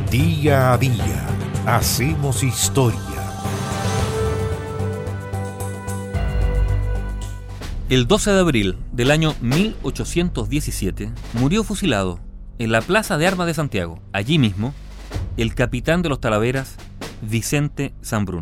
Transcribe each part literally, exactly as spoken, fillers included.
Día a día hacemos historia. El doce de abril del año mil ochocientos diecisiete murió fusilado en la Plaza de Armas de Santiago, allí mismo, el capitán de los Talaveras, Vicente Sambruno.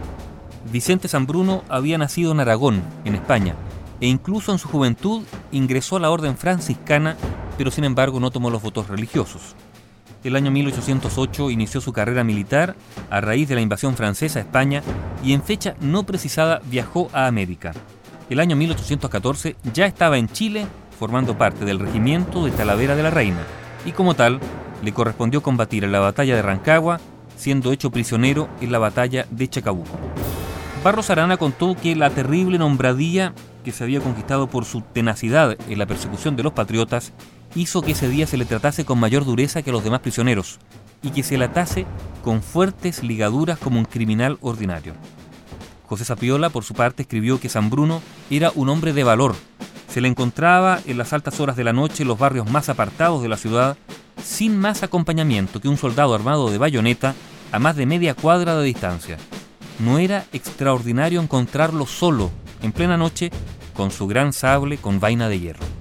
Vicente Sambruno había nacido en Aragón, en España, e incluso en su juventud ingresó a la orden franciscana, pero sin embargo no tomó los votos religiosos. El año mil ochocientos ocho inició su carrera militar a raíz de la invasión francesa a España y en fecha no precisada viajó a América. El año mil ochocientos catorce ya estaba en Chile formando parte del regimiento de Talavera de la Reina y como tal le correspondió combatir en la batalla de Rancagua, siendo hecho prisionero en la batalla de Chacabuco. Barros Arana contó que la terrible nombradía que se había conquistado por su tenacidad en la persecución de los patriotas hizo que ese día se le tratase con mayor dureza que a los demás prisioneros y que se le atase con fuertes ligaduras como un criminal ordinario. José Sapiola, por su parte, escribió que Sambruno era un hombre de valor. Se le encontraba en las altas horas de la noche en los barrios más apartados de la ciudad, sin más acompañamiento que un soldado armado de bayoneta a más de media cuadra de distancia. No era extraordinario encontrarlo solo, en plena noche, con su gran sable con vaina de hierro.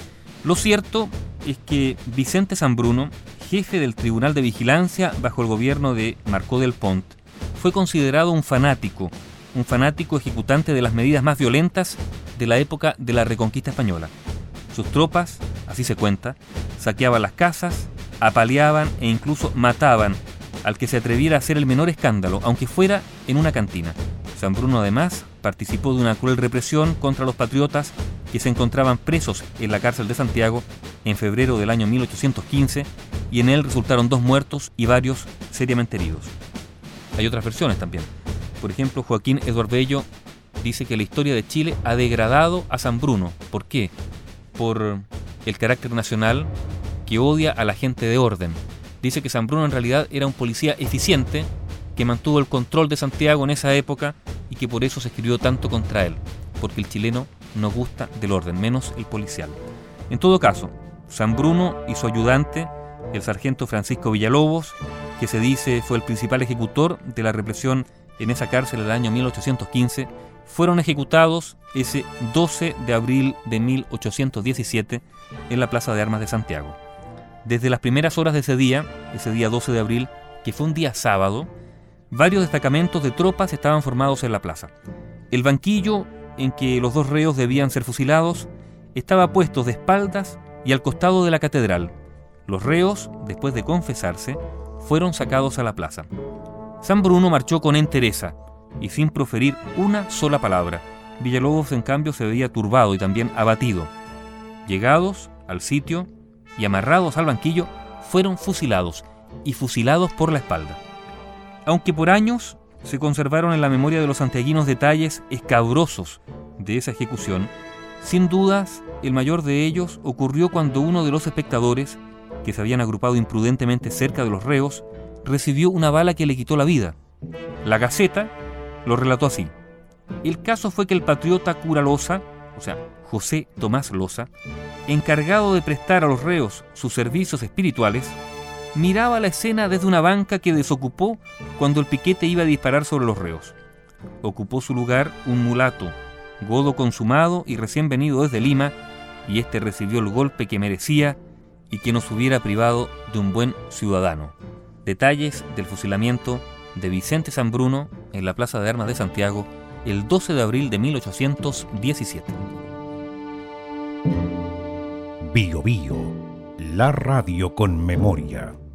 Lo cierto es que Vicente Sambruno, jefe del Tribunal de Vigilancia bajo el gobierno de Marcó del Pont, fue considerado un fanático, un fanático ejecutante de las medidas más violentas de la época de la Reconquista española. Sus tropas, así se cuenta, saqueaban las casas, apaleaban e incluso mataban al que se atreviera a hacer el menor escándalo, aunque fuera en una cantina. Sambruno además participó de una cruel represión contra los patriotas que se encontraban presos en la cárcel de Santiago en febrero del año mil ochocientos quince y en él resultaron dos muertos y varios seriamente heridos. Hay otras versiones también. Por ejemplo, Joaquín Eduardo Bello dice que la historia de Chile ha degradado a Sambruno. ¿Por qué? Por el carácter nacional que odia a la gente de orden. Dice que Sambruno en realidad era un policía eficiente que mantuvo el control de Santiago en esa época y que por eso se escribió tanto contra él, porque el chileno no gusta del orden, menos el policial. En todo caso, Sambruno y su ayudante, el sargento Francisco Villalobos, que se dice fue el principal ejecutor de la represión en esa cárcel en el año mil ochocientos quince, fueron ejecutados ese doce de abril de mil ochocientos diecisiete en la Plaza de Armas de Santiago. Desde las primeras horas de ese día, ese día doce de abril, que fue un día sábado, varios destacamentos de tropas estaban formados en la plaza. El banquillo en que los dos reos debían ser fusilados estaba puesto de espaldas y al costado de la catedral. Los reos, después de confesarse, fueron sacados a la plaza. Sambruno marchó con entereza y sin proferir una sola palabra. Villalobos, en cambio, se veía turbado y también abatido. Llegados al sitio y amarrados al banquillo, fueron fusilados, y fusilados por la espalda. Aunque por años se conservaron en la memoria de los santiaguinos detalles escabrosos de esa ejecución, sin dudas el mayor de ellos ocurrió cuando uno de los espectadores, que se habían agrupado imprudentemente cerca de los reos, recibió una bala que le quitó la vida. La Gaceta lo relató así: el caso fue que el patriota cura Loza, o sea, José Tomás Loza, encargado de prestar a los reos sus servicios espirituales, miraba la escena desde una banca que desocupó cuando el piquete iba a disparar sobre los reos. Ocupó su lugar un mulato, godo consumado y recién venido desde Lima, y este recibió el golpe que merecía y que nos hubiera privado de un buen ciudadano. Detalles del fusilamiento de Vicente Sambruno en la Plaza de Armas de Santiago el doce de abril de mil ochocientos diecisiete. Bio Bio, la radio con memoria.